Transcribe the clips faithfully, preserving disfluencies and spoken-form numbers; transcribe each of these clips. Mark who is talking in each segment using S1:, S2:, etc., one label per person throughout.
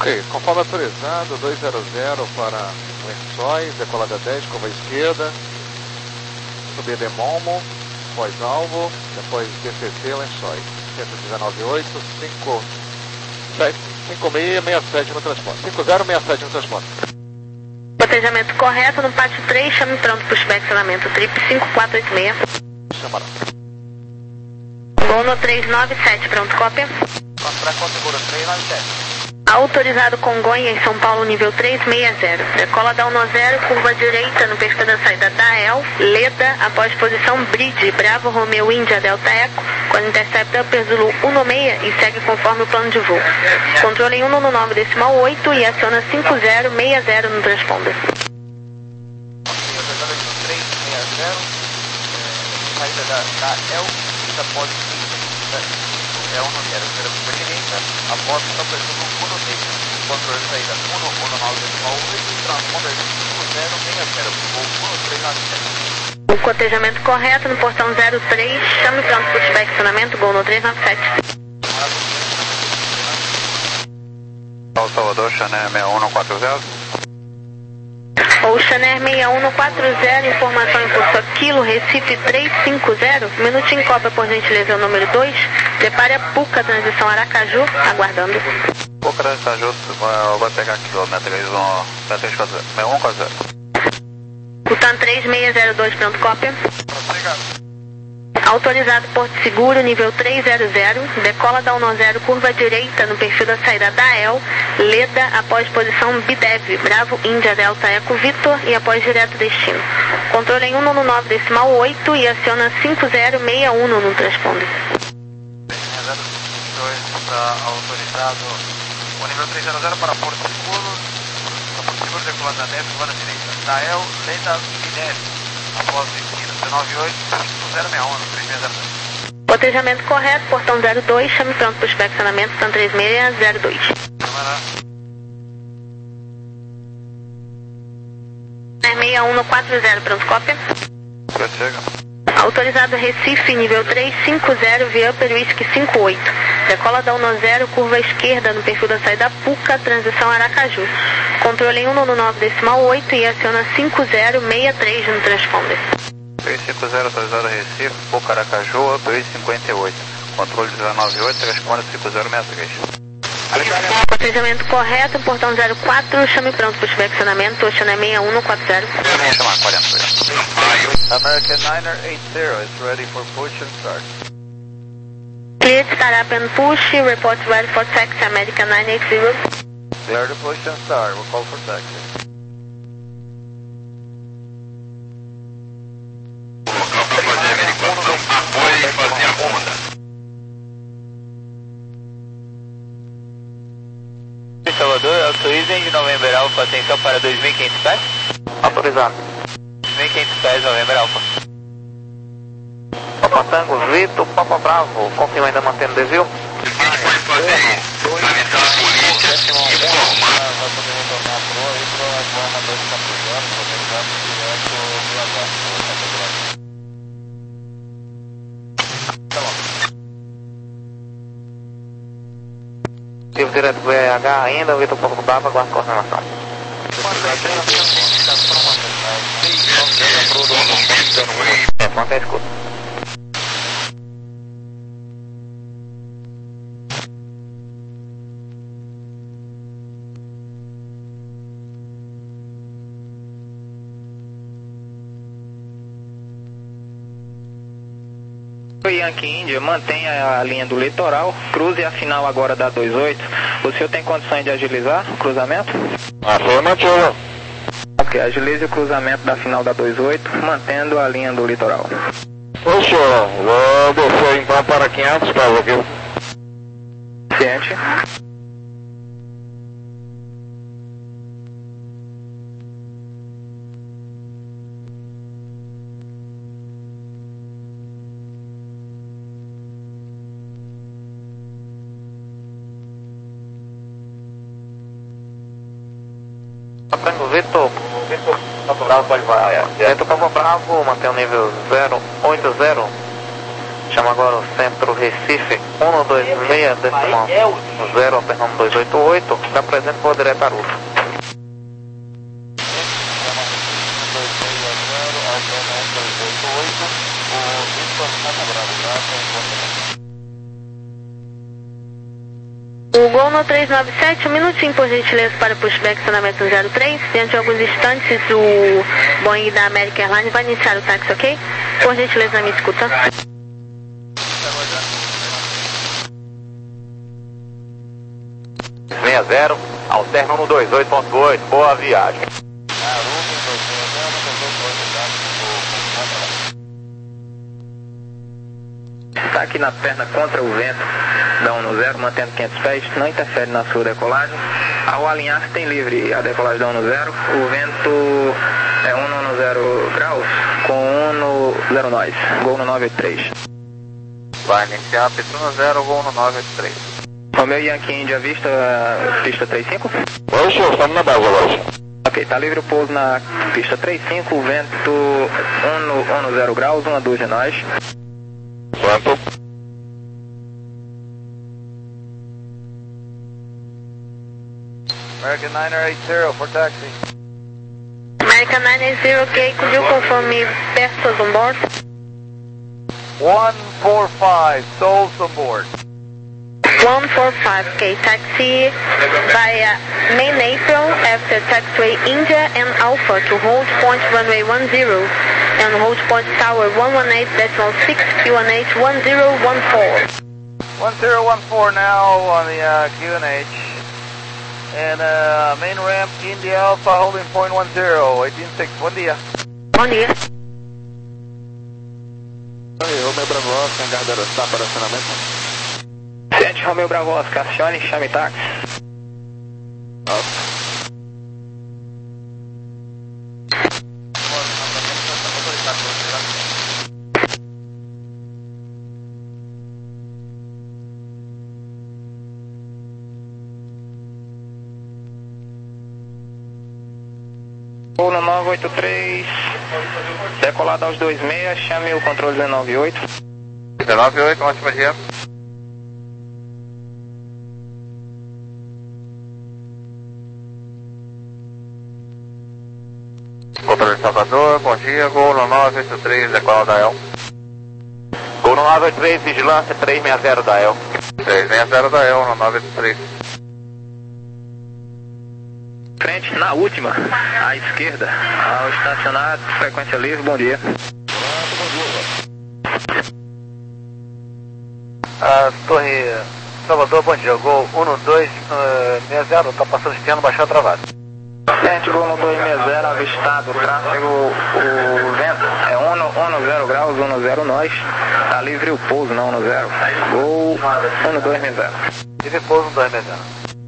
S1: Ok, conforme autorizado, dois zero zero para Lençóis, decolada dez, curva esquerda, subida Momo, pós-alvo, depois D C C, Lençóis, cento e dezenove oito, cinco seis seis sete no transporte, cinco zero seis sete no transporte.
S2: Cotejamento correto no pátio três, chame pronto para o estacionamento Trip cinco quatro oito seis.
S1: Chamará.
S2: Gol no três nove sete, pronto, cópia.
S3: Para configura três nove sete.
S2: Autorizado Congonha, em São Paulo, nível três seis zero. Decola da um zero, curva direita no pista da saída da E L, Leda, após posição Bridge, Bravo, Romeo, Índia, Delta Eco, quando intercepta Upper Zulu um seis e segue conforme o plano de voo. Controle em um nove decimal oito e aciona cinco zero seis zero no transponder.
S3: três seis zero, saída da, da E L, pista após é um zero zero para direita, após está presando um um seis, controle de saída um nove decimal oito, transponder cinco zero seis zero, ou um três nove sete.
S2: O cotejamento correto no portão zero três, chame pronto para o estacionamento, gol no três nove sete.
S3: Salvador, Chanel seis um quatro zero.
S2: Ocean Air seis um quatro zero, informação em curso Aquilo, Recife três cinco zero, minutinho cópia por gentileza, o número dois, prepare a Puca, transição Aracaju, aguardando.
S3: Puca, Aracaju, vai pegar quilômetro, seis um quatro zero.
S2: Butan três seis zero dois, pronto, cópia.
S3: Obrigado.
S2: Autorizado Porto Seguro, nível três zero zero, decola da um zero, curva direita no perfil da saída da E L, Leda, após posição Bidev, Bravo, Índia, Delta, Eco, Vitor e após direto destino. Controle em um nove decimal oito e aciona cinco zero seis um no transponder.
S3: Está autorizado o nível três zero zero para Porto Seguro, Porto Seguro, decola da dez, curva direita, da E L, Leda, Bidev, após destino dezenove oito, cinco zero seis um, três seis zero dois.
S2: Cotejamento correto, portão zero dois, chame pronto para o estacionamento, Tan três seis zero dois. seis um quatro zero, pronto, cópia.
S3: Prossiga.
S2: Autorizado Recife, nível três cinco zero, via Upper Whisky cinco oito. Decola da um zero, curva esquerda no perfil da saída Puca, transição Aracaju. Controle em um nove decimal oito e aciona cinco zero seis três no transponder.
S3: três cinco zero, autorizado Recife, Puca, Aracaju, Upper cinquenta e oito. Controle dezenove oito, responde cinco zero seis três.
S2: Cotejamento correto, portão zero quatro, chame pronto para o estacionamento, Ocean seis um quatro zero.
S3: Vamos chamar quarenta. American Niner eighty is ready for push and start.
S2: Clear to start up and push, report ready for taxi, American nine eighty.
S3: Clear to push and start, we'll call for taxi. Salvador, autorizem de November Alpha, atenção para dois mil e quinhentos pés. Autorizado. dois mil e quinhentos pés, November Alpha. Papa Tango, Zito, Papa Bravo, confirma ainda mantendo desvio?
S4: O que a gente pode fazer aí? Avisar a polícia e informar.
S3: Vai poder retornar a proa e para a Joana dois quatro zero, protegado direto do H. Tá bom. Tive direto do B H ainda, o Vitor Porto Bravo, aguardo coordenação. É, ponta escuta.
S5: Yankee Índia, mantenha a linha do litoral, cruze a final agora da vinte e oito. O senhor tem condições de agilizar o cruzamento?
S1: Afirmativo.
S5: Ok, agilize o cruzamento da final da vinte e oito, mantendo a linha do litoral.
S1: Ô senhor, vou descer então para quinhentos pés aqui.
S5: Ciente.
S3: Franco Vitor, Vitor Papo Bravo pode vai. Vitor Papo Bravo, mantém o nível zero oito zero. Chama agora o Centro Recife um dois seis, decimal zero, alternando dois oito oito, está presente por direto a Russo.
S2: O Gol no três nove sete, um minutinho por gentileza para pushback estacionamento zero três. Dentro de alguns instantes o Boeing da American Airlines vai iniciar o táxi, ok? Por gentileza, me escuta.
S3: seis zero, alterna no dois oito ponto oito, boa viagem.
S5: Está aqui na perna contra o vento da um zero, mantendo quinhentos pés, não interfere na sua decolagem. Ao alinhar, tem livre a decolagem da um zero, o vento é um no zero graus, com um no zero nós, Gol no nove oito três.
S3: Vai iniciar Petruno zero, Gol no nove oito três.
S5: Romeu Yankee Índia Vista, pista trinta e cinco.
S1: Oi, senhor, estamos na base agora.
S5: Ok, está livre o pouso na pista trinta e cinco, o vento um no, um no zero graus, um a dois de nós.
S1: Quanto?
S3: American nine eight zero for taxi.
S2: American nine eight zero, ok, could you confirm me passengers on board?
S3: one four five, souls on board.
S2: one four five, okay, taxi via main April after taxiway India and Alpha to hold point runway one zero and hold point tower one one eight decimal six Q N H one zero one four.
S3: one zero one four now on the uh, Q N H. And uh, main ramp India Alpha holding point one zero, eighteen six, bom dia.
S2: Bom dia.
S1: Romeu Bravo Oscar, hangar da Aerostar para acionamento.
S5: sete Romeu Bravo Oscar, acione, chame táxi. Gol no nove oito três, decolado aos dois seis, chame o controle dezenove oito.
S3: dezenove oito, ótimo dia. Controle de Salvador, bom dia, Gol no nove oito três, decolado da El. Gol no nove oito três, vigilância três seis zero da El. três seis zero da El no nove oito três.
S5: Frente na última, à esquerda, ao estacionar, frequência livre, bom dia.
S3: Ah, Torre Salvador, bom dia, Gol um dois seis zero, está passando este ano, baixou travado.
S5: Frente, Gol no dois seis zero, avistado, tráfego, o vento é um no zero graus, um no zero nós, está livre o pouso, não no zero. Gol um no dois seis zero.
S3: Livre pouso no dois seis zero.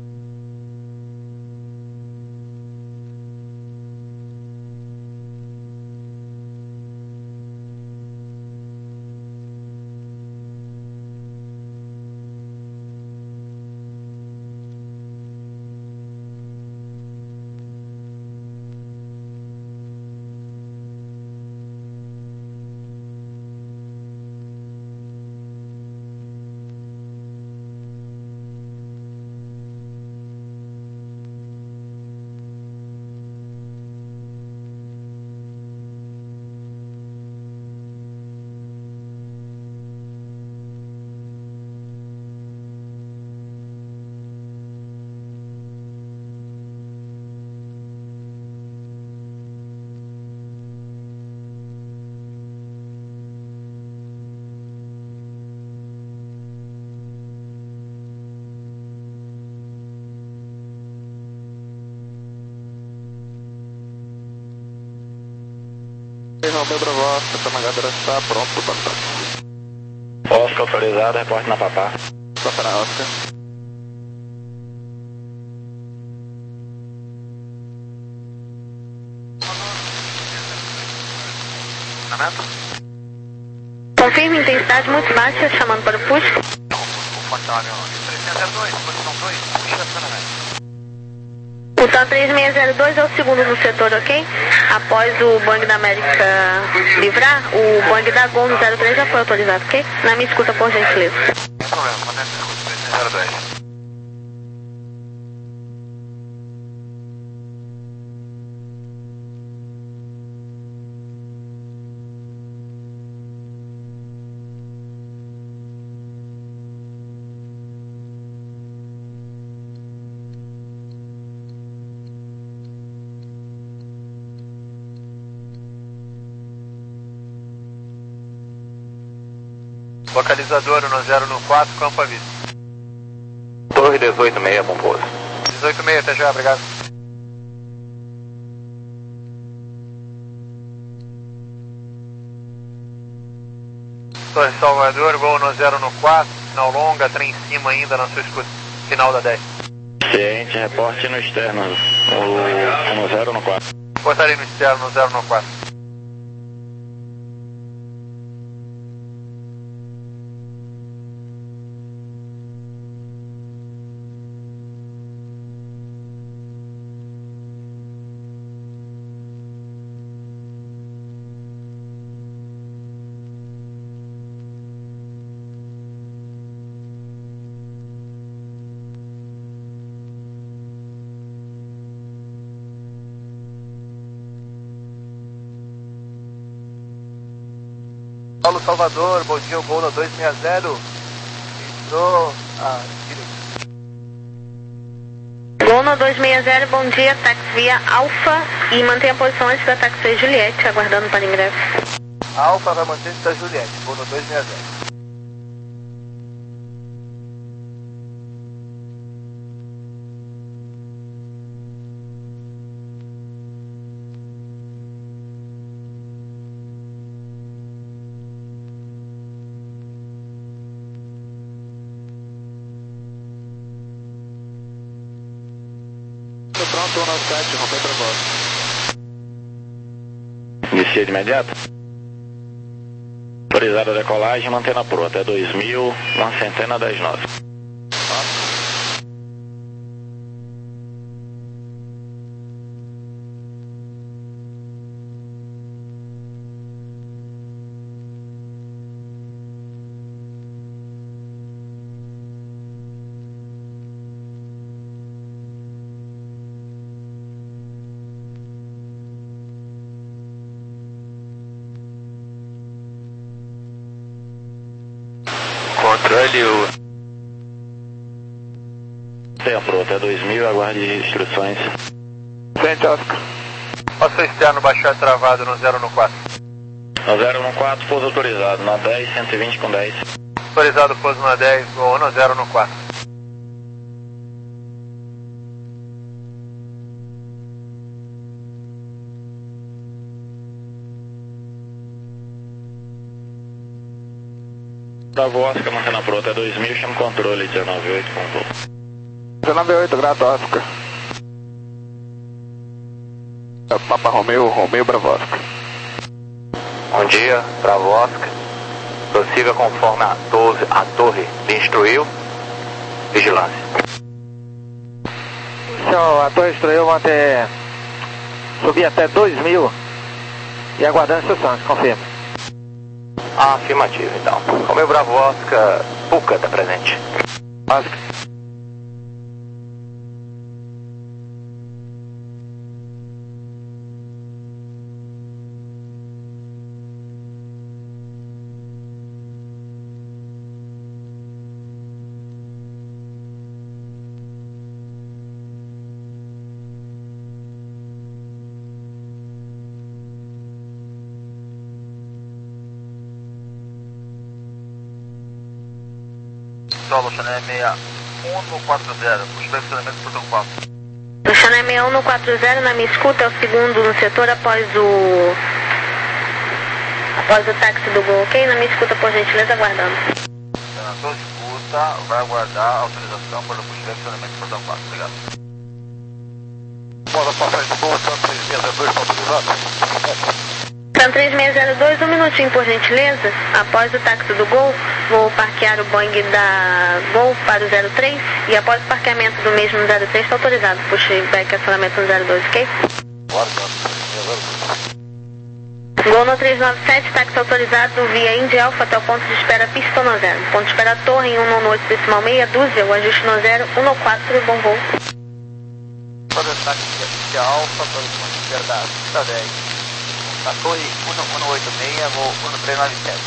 S1: Romeu Bravo Oscar, está na hangar da Aerostar, pronto para o contato.
S5: Oscar autorizado, reporte na Papá.
S1: Papá na Oscar.
S2: Confirme intensidade muito baixa, chamando para o push.
S3: três zero dois, posição dois, puxa acionamento.
S2: O Cessna três seis zero dois é o segundo no setor, ok? Após o Boeing da América livrar, o Boeing da Gol no zero três já foi autorizado, ok? Na minha escuta, por gentileza.
S1: Sem problema, mantém escuta, três seis zero dois. Localizador no zero no quatro, campo aviso.
S3: Torre dezoito seis, bom pouso.
S1: dezoito seis, até já, obrigado. Torre Salvador, voo no zero no quatro, sinal longa, trem em cima ainda na sua escuta, final da dez.
S3: Ciente, reporte no externo, no, no zero no quatro.
S1: Portaria no externo no zero no quatro. Paulo Salvador, bom dia, o gol no dois seis zero. Entrou a direita.
S2: Gol no dois seis zero, bom dia, táxi via Alfa e mantenha a posição antes da táxi Juliette, aguardando para ingresso.
S1: Alfa vai manter da Juliette, gol no dois seis zero. Pronto, um nove sete, romper para volta.
S3: Inicia de imediato. Autorizada a decolagem, mantendo pro até dois mil, uma centena dez nove.
S1: Controle o...
S3: Tempo até dois mil, aguarde instruções.
S1: Frente, Oscar. Nosso externo baixar travado no zero no quatro.
S3: No zero no quatro, pouso autorizado, na dez, cento e vinte com dez.
S1: Autorizado pouso na dez, ou no zero no quatro.
S3: Bravo Oscar, mantendo a pro até dois mil, chama controle dezenove oito, ponto.
S1: dezenove oito, grato, Oscar. Papa Romeu, Romeu, Bravo Oscar.
S3: Bom dia, Bravo Oscar. Prossiga conforme a torre, a torre lhe instruiu. Vigilância.
S5: Senhor, a torre instruiu manter... subir até dois mil e aguardando instruções, confirma.
S3: Ah, afirmativo, então. Romeu Bravo Oscar, Puca está presente.
S5: Oscar.
S1: Solo, Chanel sessenta e um no quatro zero, puxa direcionamento por São Paulo.
S2: No Chanel sessenta e um no quatro zero, na minha escuta, é o segundo no setor após o... após o táxi do Gol, ok? Na minha escuta, por gentileza, aguardando.
S1: Senador de escuta, vai aguardar a autorização para o puxa direcionamento por São Paulo, obrigado. Bola para frente do Gol, três seis zero dois, autorizado.
S2: Centro três seis zero dois, um minutinho por gentileza. Após o táxi do Gol, vou parquear o Boeing da Gol para o zero três e após o parqueamento do mesmo no zero três está autorizado. Pushback acionamento no zero dois, ok? Gol no três nove sete, táxi autorizado via Indy Alpha até o ponto de espera pista no zero. Ponto de espera torre em um oito decimal meia dúzia, o ajuste no zero, um quatro, bom voo.
S1: Para o táxi Indy Alpha, para o ponto de espera da pista dez. A torre um oito seis, voo um três nove sete.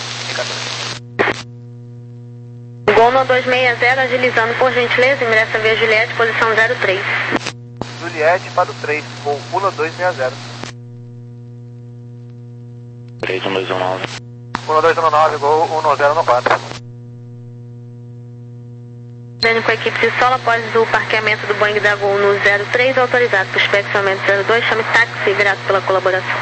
S2: Gol no dois seis zero, agilizando por gentileza, ingressa via Juliette, posição zero três.
S1: Juliette para o três, voo um dois seis zero.
S3: três um dois um nove.
S1: um dois um nove, gol um zero quatro.
S2: Vendo com a equipe de solo após o parqueamento do Boeing da Gol no zero três, autorizado por inspecionamento zero dois, chame táxi, grato pela colaboração.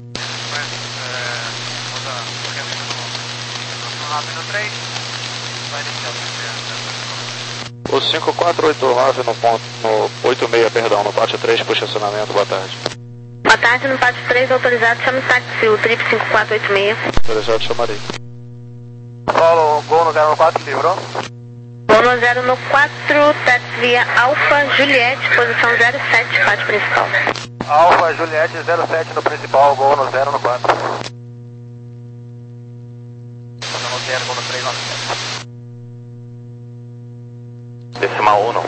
S1: O cinco quatro oito nove no ponto, no oito seis, perdão, no pátio três, puxa acionamento, boa tarde.
S2: Boa tarde, no pátio três, autorizado, chame táxi, o trip cinco quatro oito seis.
S1: Autorizado, chamarei. Paulo, gol no zero quatro, livrou?
S2: Gol no zero no quatro, táxi via Alfa Juliette, posição zero sete, pátio principal.
S1: Alfa Juliette zero sete no principal, gol no zero no quatro. No zero, gol no três nove sete.
S3: Decimal um.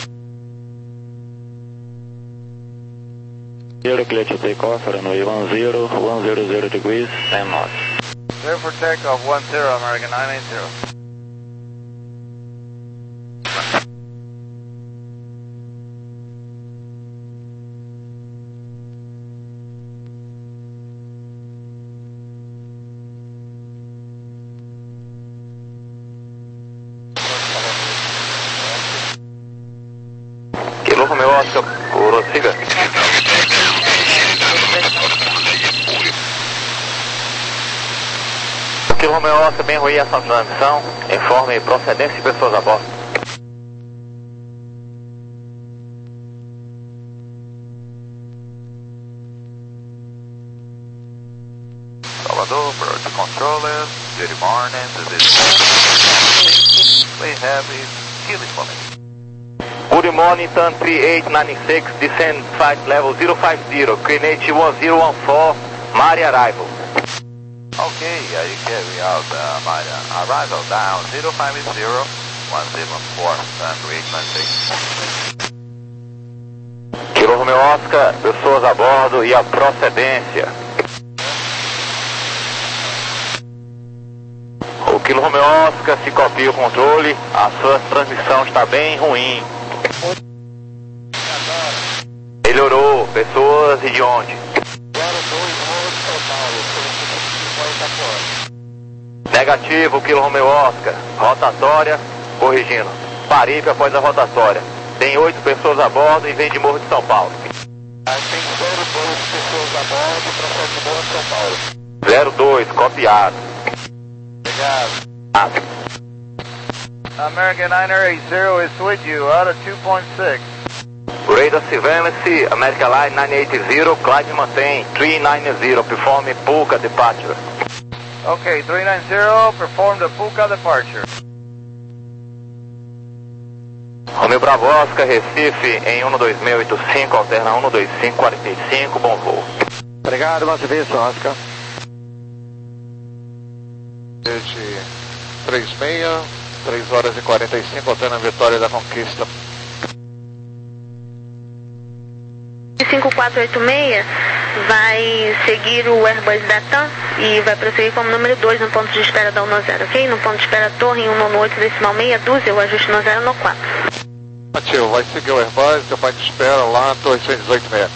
S6: Zero, clear to take off, runway one zero, one zero zero degrees, ten knots.
S1: Clear for takeoff, one zero, American nine eight zero.
S3: Kilo Romeo Oscar, prossiga. Kilo Romeo Oscar, bem ruim essa transmissão. Informe procedência de pessoas a bordo.
S1: Salvador, approach controllers, good morning, this is we have a Chile for me.
S3: Good morning, Tan three eight nine six, descend flight level zero five zero, Greenwich one zero one four, Mari arrival.
S1: Okay, uh, you carry out uh, my uh, arrival down zero five zero, one zero four, Tan three eight nine six.
S3: Kilo Romeo Oscar, pessoas a bordo e a procedência. O Kilo Romeo Oscar, se copia o controle, a sua transmissão está bem ruim. Melhorou, pessoas e de onde? Negativo, Kilo Romeo Oscar, rotatória, corrigindo. Paripe após a rotatória. Tem oito pessoas a bordo e vem de Morro de São Paulo.
S1: Tem zero dois pessoas a bordo para sair de Morro de São Paulo.
S3: zero dois, copiado.
S1: Obrigado.
S3: Ah.
S1: American nine eight zero is with you, out of two point six.
S3: Radar Surveillance, American Line nine eight zero, Clyde mantém three nine zero, perform Puka departure.
S1: Okay, three nine zero, perform the Puka departure.
S3: Romeo Bravo Oscar, Recife, em um dois seis oito cinco, alterna um dois cinco quatro cinco, bom voo.
S1: Obrigado, bom serviço, Oscar. três seis, três horas e quarenta e cinco, alterna Vitória da Conquista.
S2: cinco quatro oito seis vai seguir o Airbus da TAM e vai prosseguir como número dois no ponto de espera da um zero, ok? No ponto de espera torre em um oito decimal meia dúzia, o ajuste no zero no quatro.
S1: Ativo, vai seguir o Airbus, teu pai te espera lá, torre cento e dezoito seis.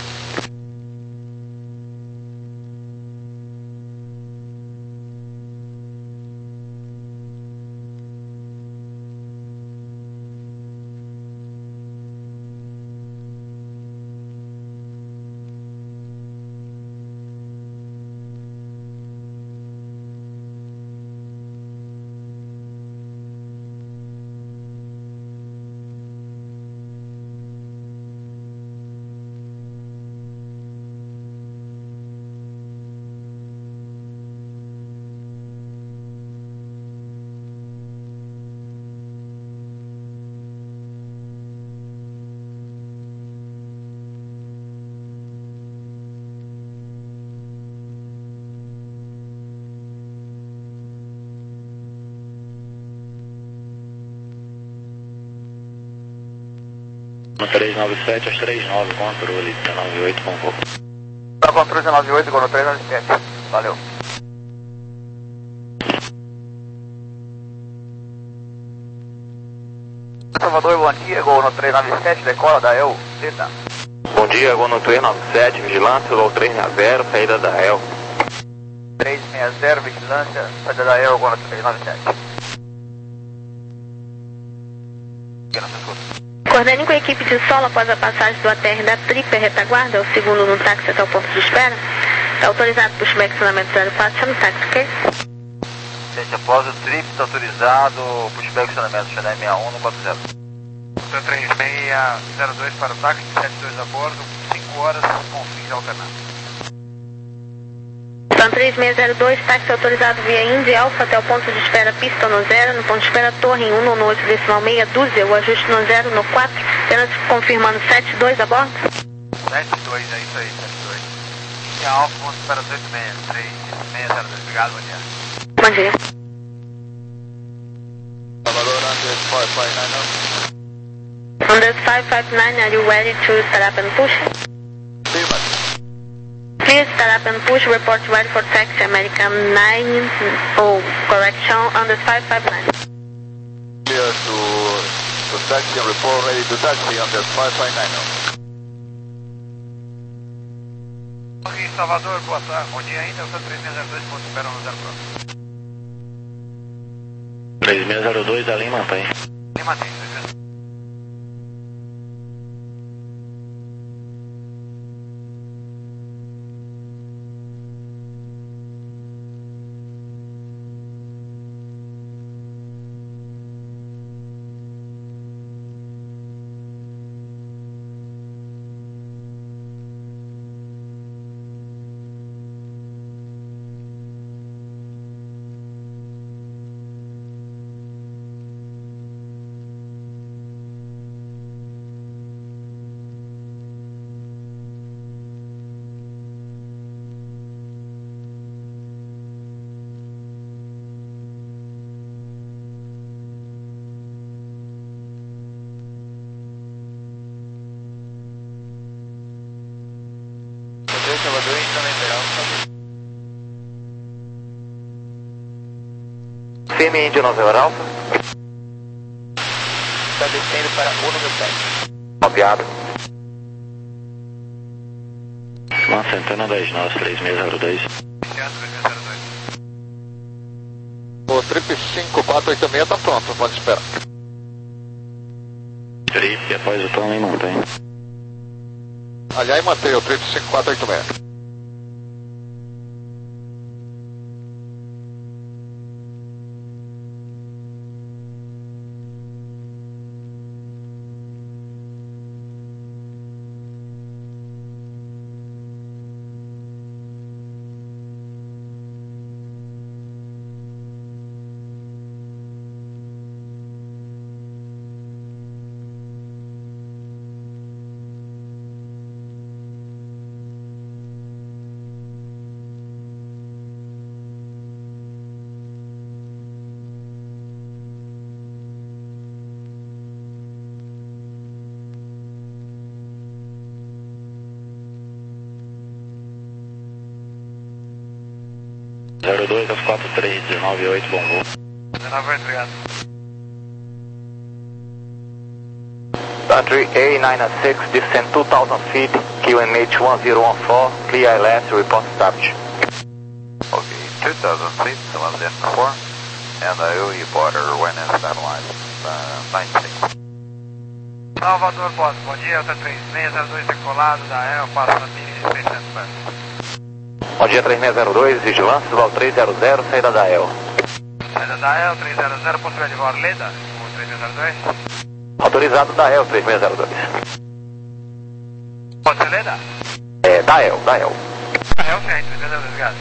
S6: No três nove sete, às três nove, controle dezenove oito, com voo.
S1: Tá, controle dezenove oito, Gol no três nove sete. Valeu. Salvador, bom dia, Gol no três nove sete, decola da E L, Zeta.
S3: Bom dia, Gol no três nove sete, vigilância, Gol três seis zero, saída da E L.
S1: três seis zero, vigilância, saída da E L, Gol no três nove sete.
S2: Coordene com a equipe de solo após a passagem do A T R da Trip, retaguarda, é o segundo no táxi até o ponto de espera. Está autorizado para o pushback estacionamento zero quatro, chama o táxi, ok?
S1: Gente, após o trip, está autorizado o pushback estacionamento, Xanai sessenta e um no quatro zero. três seis zero dois para o táxi, sete dois a bordo, cinco horas, com fins alternados.
S2: Então três seis zero dois, táxi autorizado via Indy Alpha até o ponto de espera pista no zero, no ponto de espera torre em um no oito decimal meia dúzia, o ajuste no zero no quatro, apenas confirmando sete dois a bordo.
S1: sete dois, é isso aí, sete dois. Indy Alpha, ponto de espera oito seis, três seis zero dois, obrigado, bom dia.
S2: Bom dia.
S1: Salvador, Andres five five nine.
S2: Under five five nine, are you ready to start up and push? Please start up and push, report ready for taxi, American nine, oh, correction, under five five nine.
S1: Clear to, to taxi and report ready to taxi under five five nine. Aqui, Salvador, boa tarde, bom dia ainda, eu sou três seis zero dois, ponto espera no zero próximo.
S6: três seis zero dois, a Lima tem.
S1: Lima tem. Salvador, então, Alfa.
S3: Firme Indy November Alpha.
S1: Está descendo para o número sete.
S3: Copiado.
S6: Uma Centena dez nós, três seis zero dois.
S1: O Trip cinco quatro oito seis está pronto, pode esperar.
S6: Trip, após o tom, Lima tem.
S1: Aliás, mantém o Trip cinco quatro oito seis.
S6: zero dois aos quatro três, dezenove oito, bom voo.
S1: dezenove oito, obrigado.
S3: Country A nine six, descend two thousand feet, Q M H one zero one four, clear I L S, report established.
S1: Okay, two thousand feet, one zero four, and I owe you border when is that line, uh, nine six. Salvador, bom dia, Alta três seis zero dois decolado da E L, passa na Mini seiscentos metros.
S3: Bom dia, três seis zero dois, vigilância, Val três zero zero, saída da E L.
S1: Saída da E L, três zero zero, possibilidade de voar Leda, o três seis zero dois.
S3: Autorizado da E L, três seis zero dois.
S1: Pode ser Leda?
S3: É, da E L, da E L.
S1: Da E L, sim, três seis zero dois, obrigado.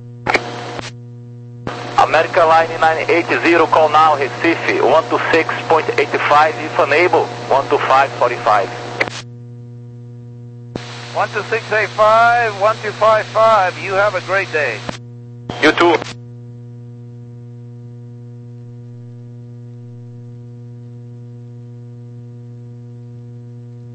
S3: American Line nine eight zero, call now, Recife, one two six point eight five, if unable, one two five forty five.
S1: one two six eight five, one two five five, you have a great day.
S3: You too.